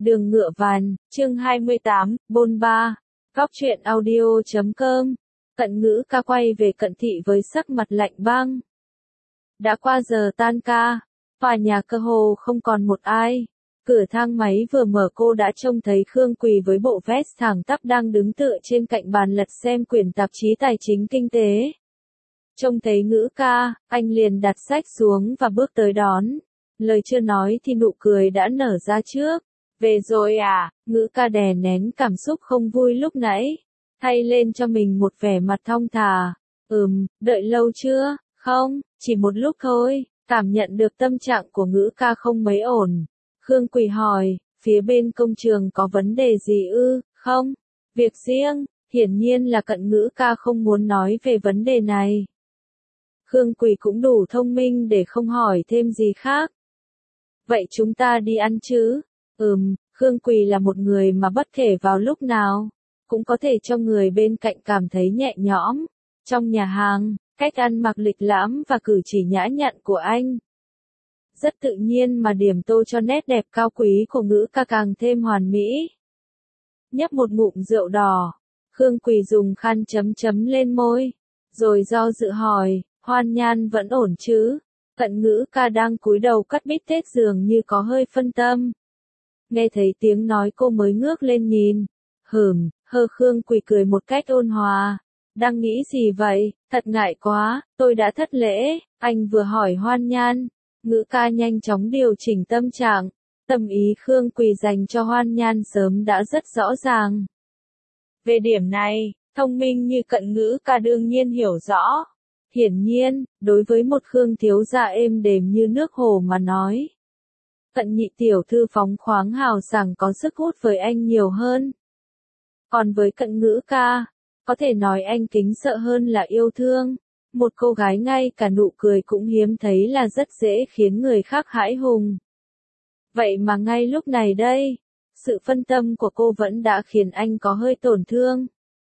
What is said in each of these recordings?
Đường Ngựa Vàn, chương 28, Bôn Ba. Góc truyện audio.com. Cận Ngữ ca quay về Cận Thị với sắc mặt lạnh băng. Đã qua giờ tan ca, tòa nhà cơ hồ không còn một ai. Cửa thang máy vừa mở cô đã trông thấy Khương Quỳ với bộ vest thẳng tắp đang đứng tựa trên cạnh bàn lật xem quyển tạp chí tài chính kinh tế. Trông thấy Ngữ ca, anh liền đặt sách xuống và bước tới đón. Lời chưa nói thì nụ cười đã nở ra trước. Về rồi à? Ngữ ca đè nén cảm xúc không vui lúc nãy, thay lên cho mình một vẻ mặt thong thả. Đợi lâu chưa? Không, chỉ một lúc thôi. Cảm nhận được tâm trạng của Ngữ ca không mấy ổn. Khương Quỳ hỏi, phía bên công trường có vấn đề gì ư? Không, việc riêng. Hiển nhiên là Cận Ngữ ca không muốn nói về vấn đề này. Khương Quỳ cũng đủ thông minh để không hỏi thêm gì khác. Vậy chúng ta đi ăn chứ? Khương Quỳ là một người mà bất kể vào lúc nào, cũng có thể cho người bên cạnh cảm thấy nhẹ nhõm. Trong nhà hàng, cách ăn mặc lịch lãm và cử chỉ nhã nhặn của anh rất tự nhiên mà điểm tô cho nét đẹp cao quý của Ngữ ca càng thêm hoàn mỹ. Nhấp một ngụm rượu đỏ, Khương Quỳ dùng khăn chấm chấm lên môi, rồi do dự hỏi, Hoan Nhan vẫn ổn chứ? Cận Ngữ ca đang cúi đầu cắt bít tết dường như có hơi phân tâm. Nghe thấy tiếng nói cô mới ngước lên nhìn. Khương Quỳ cười một cách ôn hòa. Đang nghĩ gì vậy? Thật ngại quá, tôi đã thất lễ. Anh vừa hỏi Hoan Nhan. Ngữ ca nhanh chóng điều chỉnh tâm trạng. Tâm ý Khương Quỳ dành cho Hoan Nhan sớm đã rất rõ ràng. Về điểm này, thông minh như Cận Ngữ ca đương nhiên hiểu rõ. Hiển nhiên, đối với một Khương thiếu gia êm đềm như nước hồ mà nói, Cận nhị tiểu thư phóng khoáng hào sảng có sức hút với anh nhiều hơn. Còn với Cận Ngữ ca, có thể nói anh kính sợ hơn là yêu thương. Một cô gái ngay cả nụ cười cũng hiếm thấy là rất dễ khiến người khác hãi hùng. Vậy mà ngay lúc này đây, sự phân tâm của cô vẫn đã khiến anh có hơi tổn thương.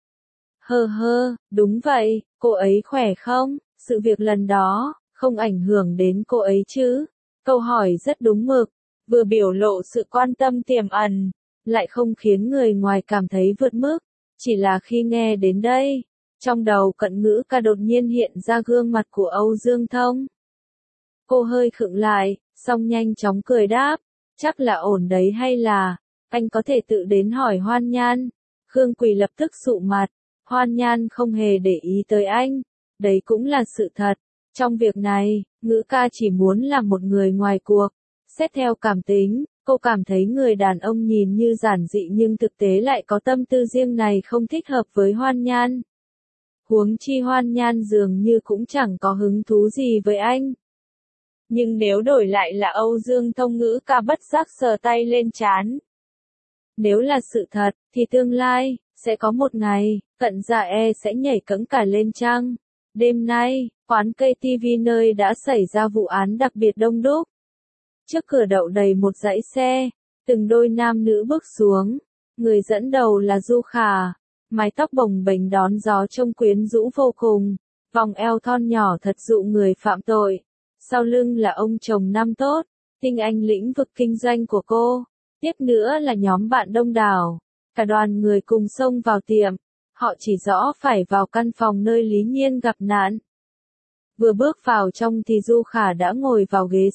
Đúng vậy, cô ấy khỏe không? Sự việc lần đó, không ảnh hưởng đến cô ấy chứ? Câu hỏi rất đúng mực, vừa biểu lộ sự quan tâm tiềm ẩn, lại không khiến người ngoài cảm thấy vượt mức. Chỉ là khi nghe đến đây, trong đầu Cận Ngữ ca đột nhiên hiện ra gương mặt của Âu Dương Thông. Cô hơi khựng lại, xong nhanh chóng cười đáp, chắc là ổn đấy hay là, anh có thể tự đến hỏi Hoan Nhan. Khương Quỳ lập tức sụ mặt, Hoan Nhan không hề để ý tới anh, đấy cũng là sự thật. Trong việc này, Ngữ ca chỉ muốn làm một người ngoài cuộc. Xét theo cảm tính, cô cảm thấy người đàn ông nhìn như giản dị nhưng thực tế lại có tâm tư riêng này không thích hợp với Hoan Nhan. Huống chi Hoan Nhan dường như cũng chẳng có hứng thú gì với anh. Nhưng nếu đổi lại là Âu Dương Thông, Ngữ ca bất giác sờ tay lên trán. Nếu là sự thật, thì tương lai, sẽ có một ngày, Cận gia sẽ nhảy cẫng cả lên trăng. Đêm nay, quán cây TV nơi đã xảy ra vụ án đặc biệt đông đúc. Trước cửa đậu đầy một dãy xe, từng đôi nam nữ bước xuống. Người dẫn đầu là Du Khả, mái tóc bồng bềnh đón gió trông quyến rũ vô cùng, vòng eo thon nhỏ thật dụ người phạm tội. Sau lưng là ông chồng năm tốt, tinh anh lĩnh vực kinh doanh của cô. Tiếp nữa là nhóm bạn đông đảo, cả đoàn người cùng xông vào tiệm. Họ chỉ rõ phải vào căn phòng nơi Lý Nhiên gặp nạn. Vừa bước vào trong thì Du Khả đã ngồi vào ghế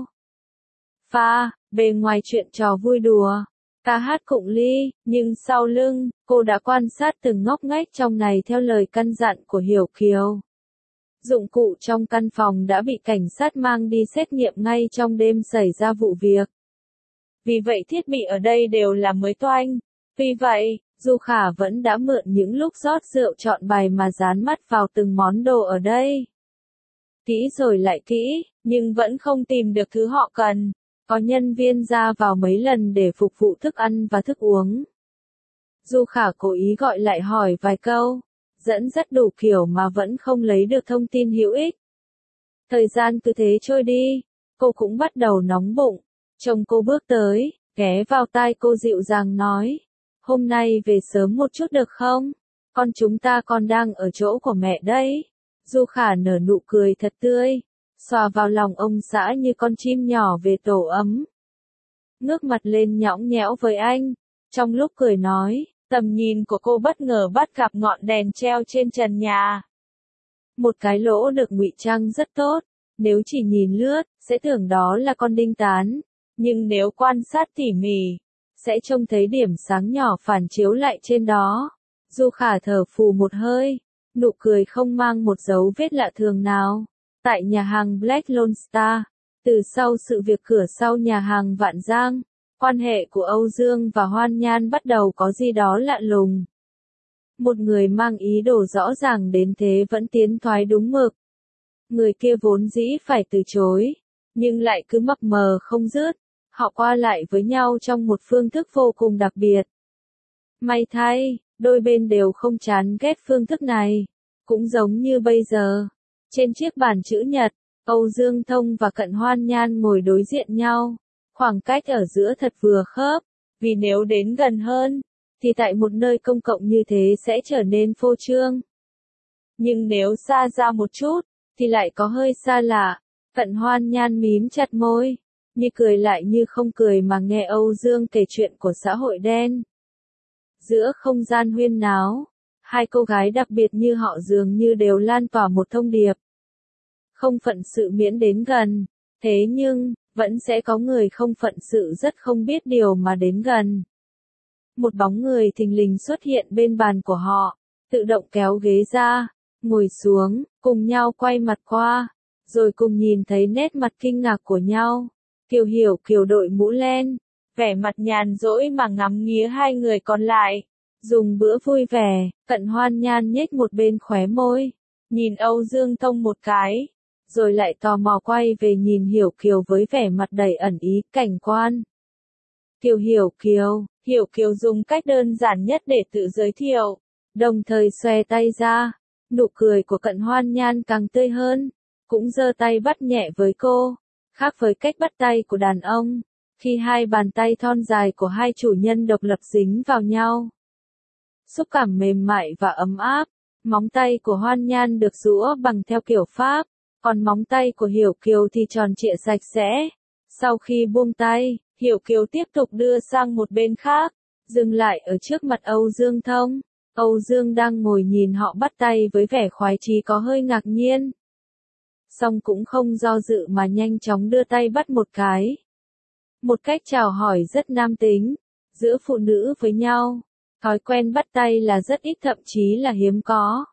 sofa, bề ngoài chuyện trò vui đùa, ca hát cụng ly, nhưng sau lưng, cô đã quan sát từng ngóc ngách trong này theo lời căn dặn của Hiểu Kiều. Dụng cụ trong căn phòng đã bị cảnh sát mang đi xét nghiệm ngay trong đêm xảy ra vụ việc. Vì vậy thiết bị ở đây đều là mới toanh. Vì vậy, Du Khả vẫn đã mượn những lúc rót rượu chọn bài mà dán mắt vào từng món đồ ở đây. Kỹ rồi lại kỹ, nhưng vẫn không tìm được thứ họ cần. Có nhân viên ra vào mấy lần để phục vụ thức ăn và thức uống. Du Khả cố ý gọi lại hỏi vài câu, dẫn dắt đủ kiểu mà vẫn không lấy được thông tin hữu ích. Thời gian cứ thế trôi đi, cô cũng bắt đầu nóng bụng. Chồng cô bước tới, ghé vào tai cô dịu dàng nói. Hôm nay về sớm một chút được không? Chúng ta còn đang ở chỗ của mẹ đấy. Du Khả nở nụ cười thật tươi, xòa vào lòng ông xã như con chim nhỏ về tổ ấm. ngước mặt lên nhõng nhẽo với anh. Trong lúc cười nói, tầm nhìn của cô bất ngờ bắt gặp ngọn đèn treo trên trần nhà. Một cái lỗ được ngụy trang rất tốt, nếu chỉ nhìn lướt, sẽ tưởng đó là con đinh tán. Nhưng nếu quan sát tỉ mỉ, sẽ trông thấy điểm sáng nhỏ phản chiếu lại trên đó. Du Khả thở phù một hơi, nụ cười không mang một dấu vết lạ thường nào. Tại nhà hàng Black Lone Star, từ sau sự việc cửa sau nhà hàng Vạn Giang, quan hệ của Âu Dương và Hoan Nhan bắt đầu có gì đó lạ lùng. Một người mang ý đồ rõ ràng đến thế vẫn tiến thoái đúng mực. Người kia vốn dĩ phải từ chối, nhưng lại cứ mập mờ không dứt. Họ qua lại với nhau trong một phương thức vô cùng đặc biệt. May thay, đôi bên đều không chán ghét phương thức này. Cũng giống như bây giờ, trên chiếc bàn chữ nhật, Âu Dương Thông và Cận Hoan Nhan ngồi đối diện nhau. Khoảng cách ở giữa thật vừa khớp, vì nếu đến gần hơn, thì tại một nơi công cộng như thế sẽ trở nên phô trương. Nhưng nếu xa ra một chút, thì lại có hơi xa lạ. Cận Hoan Nhan mím chặt môi, như cười lại như không cười mà nghe Âu Dương kể chuyện của xã hội đen. Giữa không gian huyên náo, hai cô gái đặc biệt như họ dường như đều lan tỏa một thông điệp. Không phận sự miễn đến gần, thế nhưng, vẫn sẽ có người không phận sự rất không biết điều mà đến gần. Một bóng người thình lình xuất hiện bên bàn của họ, tự động kéo ghế ra, ngồi xuống, cùng nhau quay mặt qua, rồi cùng nhìn thấy nét mặt kinh ngạc của nhau. Kiều Hiểu Kiều đội mũ len, vẻ mặt nhàn rỗi mà ngắm nghía hai người còn lại. Dùng bữa vui vẻ, Cận Hoan Nhan nhếch một bên khóe môi, nhìn Âu Dương Thông một cái, rồi lại tò mò quay về nhìn Hiểu Kiều với vẻ mặt đầy ẩn ý, cảnh quan. Kiều Hiểu Kiều, Hiểu Kiều dùng cách đơn giản nhất để tự giới thiệu, đồng thời xòe tay ra, nụ cười của Cận Hoan Nhan càng tươi hơn, cũng giơ tay bắt nhẹ với cô, khác với cách bắt tay của đàn ông, khi hai bàn tay thon dài của hai chủ nhân độc lập dính vào nhau. Xúc cảm mềm mại và ấm áp, móng tay của Hoan Nhan được rũa bằng theo kiểu Pháp, còn móng tay của Hiểu Kiều thì tròn trịa sạch sẽ. Sau khi buông tay, Hiểu Kiều tiếp tục đưa sang một bên khác, dừng lại ở trước mặt Âu Dương Thông. Âu Dương đang ngồi nhìn họ bắt tay với vẻ khoái chí có hơi ngạc nhiên. Song cũng không do dự mà nhanh chóng đưa tay bắt một cái. Một cách chào hỏi rất nam tính, giữa phụ nữ với nhau. Thói quen bắt tay là rất ít thậm chí là hiếm có.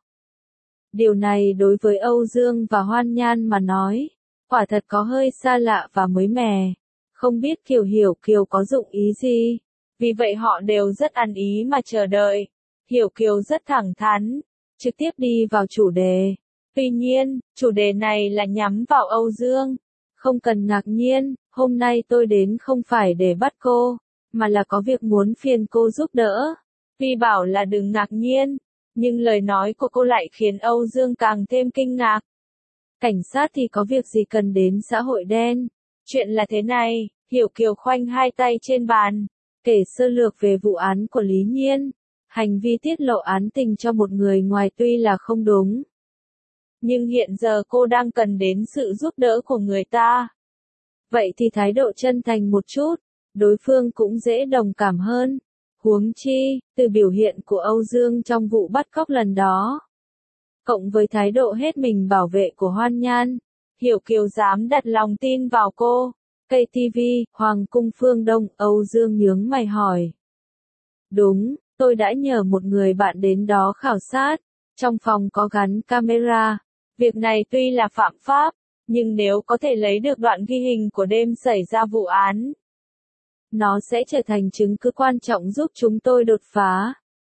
Điều này đối với Âu Dương và Hoan Nhan mà nói, quả thật có hơi xa lạ và mới mẻ. Không biết Kiều Hiểu Kiều có dụng ý gì. Vì vậy họ đều rất ăn ý mà chờ đợi. Hiểu Kiều rất thẳng thắn, trực tiếp đi vào chủ đề. Tuy nhiên, chủ đề này là nhắm vào Âu Dương. Không cần ngạc nhiên, hôm nay tôi đến không phải để bắt cô, mà là có việc muốn phiền cô giúp đỡ. Tuy bảo là đừng ngạc nhiên, nhưng lời nói của cô lại khiến Âu Dương càng thêm kinh ngạc. Cảnh sát thì có việc gì cần đến xã hội đen? Chuyện là thế này, Hiểu Kiều khoanh hai tay trên bàn, kể sơ lược về vụ án của Lý Nhiên. Hành vi tiết lộ án tình cho một người ngoài tuy là không đúng. Nhưng hiện giờ cô đang cần đến sự giúp đỡ của người ta. Vậy thì thái độ chân thành một chút, đối phương cũng dễ đồng cảm hơn. Huống chi, từ biểu hiện của Âu Dương trong vụ bắt cóc lần đó, cộng với thái độ hết mình bảo vệ của Hoan Nhan, Hiểu Kiều dám đặt lòng tin vào cô. KTV, Hoàng cung Phương Đông, Âu Dương nhướng mày hỏi. Đúng, tôi đã nhờ một người bạn đến đó khảo sát, trong phòng có gắn camera. Việc này tuy là phạm pháp, nhưng nếu có thể lấy được đoạn ghi hình của đêm xảy ra vụ án, nó sẽ trở thành chứng cứ quan trọng giúp chúng tôi đột phá.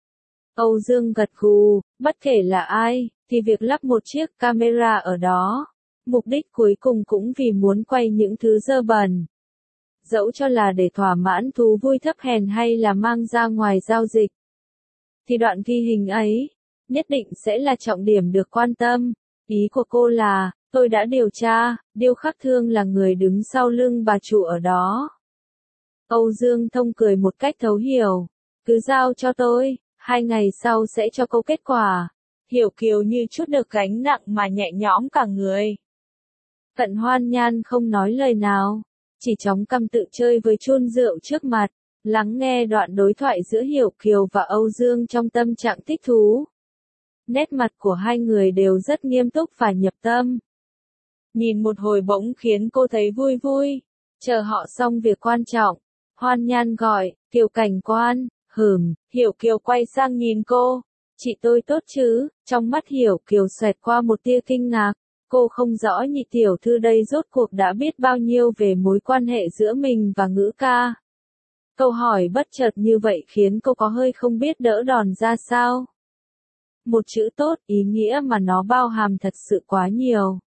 Âu Dương gật gù, bất kể là ai, thì việc lắp một chiếc camera ở đó, mục đích cuối cùng cũng vì muốn quay những thứ dơ bẩn. Dẫu cho là để thỏa mãn thú vui thấp hèn hay là mang ra ngoài giao dịch, thì đoạn ghi hình ấy, nhất định sẽ là trọng điểm được quan tâm. Ý của cô là, tôi đã điều tra, Điêu Khắc Thương là người đứng sau lưng bà chủ ở đó. Âu Dương Thông cười một cách thấu hiểu, cứ giao cho tôi, 2 ngày sau sẽ cho cô kết quả. Hiểu Kiều như chút được gánh nặng mà nhẹ nhõm cả người. Cận Hoan Nhan không nói lời nào, chỉ chống cằm tự chơi với chun rượu trước mặt, lắng nghe đoạn đối thoại giữa Hiểu Kiều và Âu Dương trong tâm trạng thích thú. Nét mặt của hai người đều rất nghiêm túc và nhập tâm. Nhìn một hồi bỗng khiến cô thấy vui vui. Chờ họ xong việc quan trọng, Hoan Nhan gọi, Kiều cảnh quan, Hiểu Kiều quay sang nhìn cô. Chị tôi tốt chứ? Trong mắt Hiểu Kiều xoẹt qua một tia kinh ngạc. Cô không rõ nhị tiểu thư đây rốt cuộc đã biết bao nhiêu về mối quan hệ giữa mình và Ngữ ca. Câu hỏi bất chợt như vậy khiến cô có hơi không biết đỡ đòn ra sao. Một chữ tốt, ý nghĩa mà nó bao hàm thật sự quá nhiều.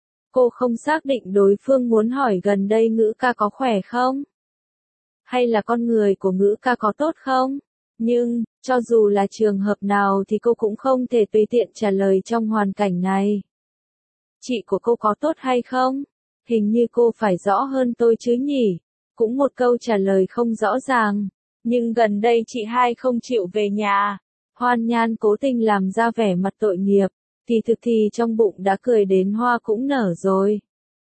Cô không xác định đối phương muốn hỏi gần đây Ngữ ca có khỏe không? Hay là con người của Ngữ ca có tốt không? Nhưng, cho dù là trường hợp nào thì cô cũng không thể tùy tiện trả lời trong hoàn cảnh này. Chị của cô có tốt hay không? Hình như cô phải rõ hơn tôi chứ nhỉ? Cũng một câu trả lời không rõ ràng. Nhưng gần đây chị hai không chịu về nhà. Hoan Nhan cố tình làm ra vẻ mặt tội nghiệp. Thì thực thì trong bụng đã cười đến hoa cũng nở rồi.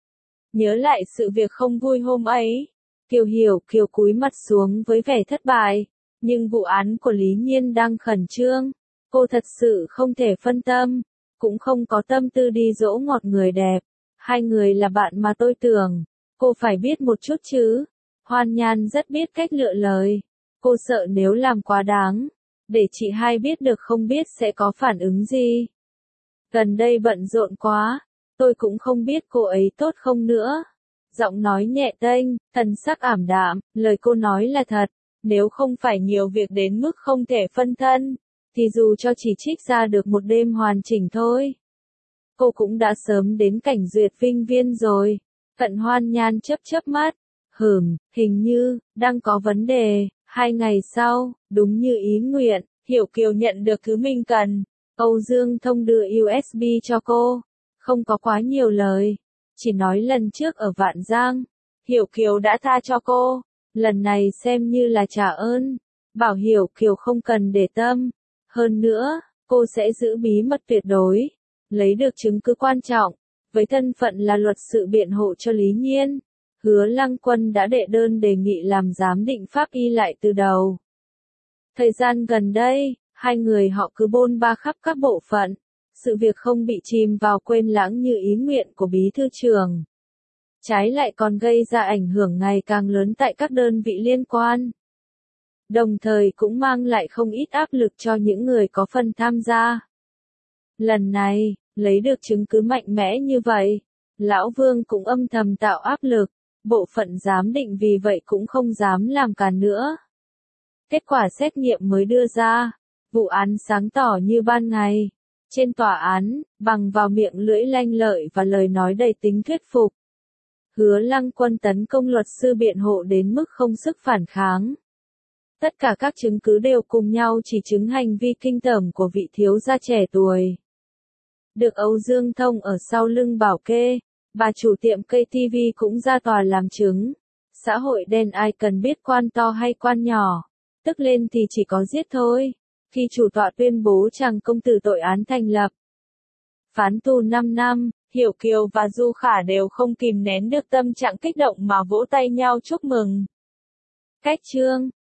Nhớ lại sự việc không vui hôm ấy. Hiểu Kiều cúi mặt xuống với vẻ thất bại. Nhưng vụ án của Lý Nhiên đang khẩn trương. Cô thật sự không thể phân tâm. Cũng không có tâm tư đi dỗ ngọt người đẹp. Hai người là bạn mà tôi tưởng. Cô phải biết một chút chứ. Hoan Nhan rất biết cách lựa lời. Cô sợ nếu làm quá đáng. Để chị hai biết được không biết sẽ có phản ứng gì. Gần đây bận rộn quá. Tôi cũng không biết cô ấy tốt không nữa. Giọng nói nhẹ tênh, thần sắc ảm đạm, lời cô nói là thật. Nếu không phải nhiều việc đến mức không thể phân thân, thì dù cho chỉ trích ra được một đêm hoàn chỉnh thôi. Cô cũng đã sớm đến cảnh duyệt vinh viên rồi. Cận Hoan Nhan chớp mắt. Hình như, đang có vấn đề. 2 ngày sau, đúng như ý nguyện, Hiểu Kiều nhận được thứ mình cần. Âu Dương Thông đưa USB cho cô. Không có quá nhiều lời. Chỉ nói lần trước ở Vạn Giang, Hiểu Kiều đã tha cho cô. Lần này xem như là trả ơn. Bảo Hiểu Kiều không cần để tâm. Hơn nữa, cô sẽ giữ bí mật tuyệt đối. Lấy được chứng cứ quan trọng. Với thân phận là luật sự biện hộ cho Lý Nhiên, Hứa Lăng Quân đã đệ đơn đề nghị làm giám định pháp y lại từ đầu. Thời gian gần đây, hai người họ cứ bôn ba khắp các bộ phận. Sự việc không bị chìm vào quên lãng như ý nguyện của bí thư trưởng. Trái lại còn gây ra ảnh hưởng ngày càng lớn tại các đơn vị liên quan. Đồng thời cũng mang lại không ít áp lực cho những người có phần tham gia. Lần này, lấy được chứng cứ mạnh mẽ như vậy, Lão Vương cũng âm thầm tạo áp lực. Bộ phận giám định vì vậy cũng không dám làm càn nữa. Kết quả xét nghiệm mới đưa ra, vụ án sáng tỏ như ban ngày. Trên tòa án, bằng vào miệng lưỡi lanh lợi và lời nói đầy tính thuyết phục. Hứa Lăng Quân tấn công luật sư biện hộ đến mức không sức phản kháng. Tất cả các chứng cứ đều cùng nhau chỉ chứng hành vi kinh tởm của vị thiếu gia trẻ tuổi. Được Âu Dương Thông ở sau lưng bảo kê, bà chủ tiệm cây TV cũng ra tòa làm chứng. Xã hội đen ai cần biết quan to hay quan nhỏ. Tức lên thì chỉ có giết thôi. Khi chủ tọa tuyên bố chàng công tử tội án thành lập. Phán tù 5 năm, Hiểu Kiều và Du Khả đều không kìm nén được tâm trạng kích động mà vỗ tay nhau chúc mừng. Cách chương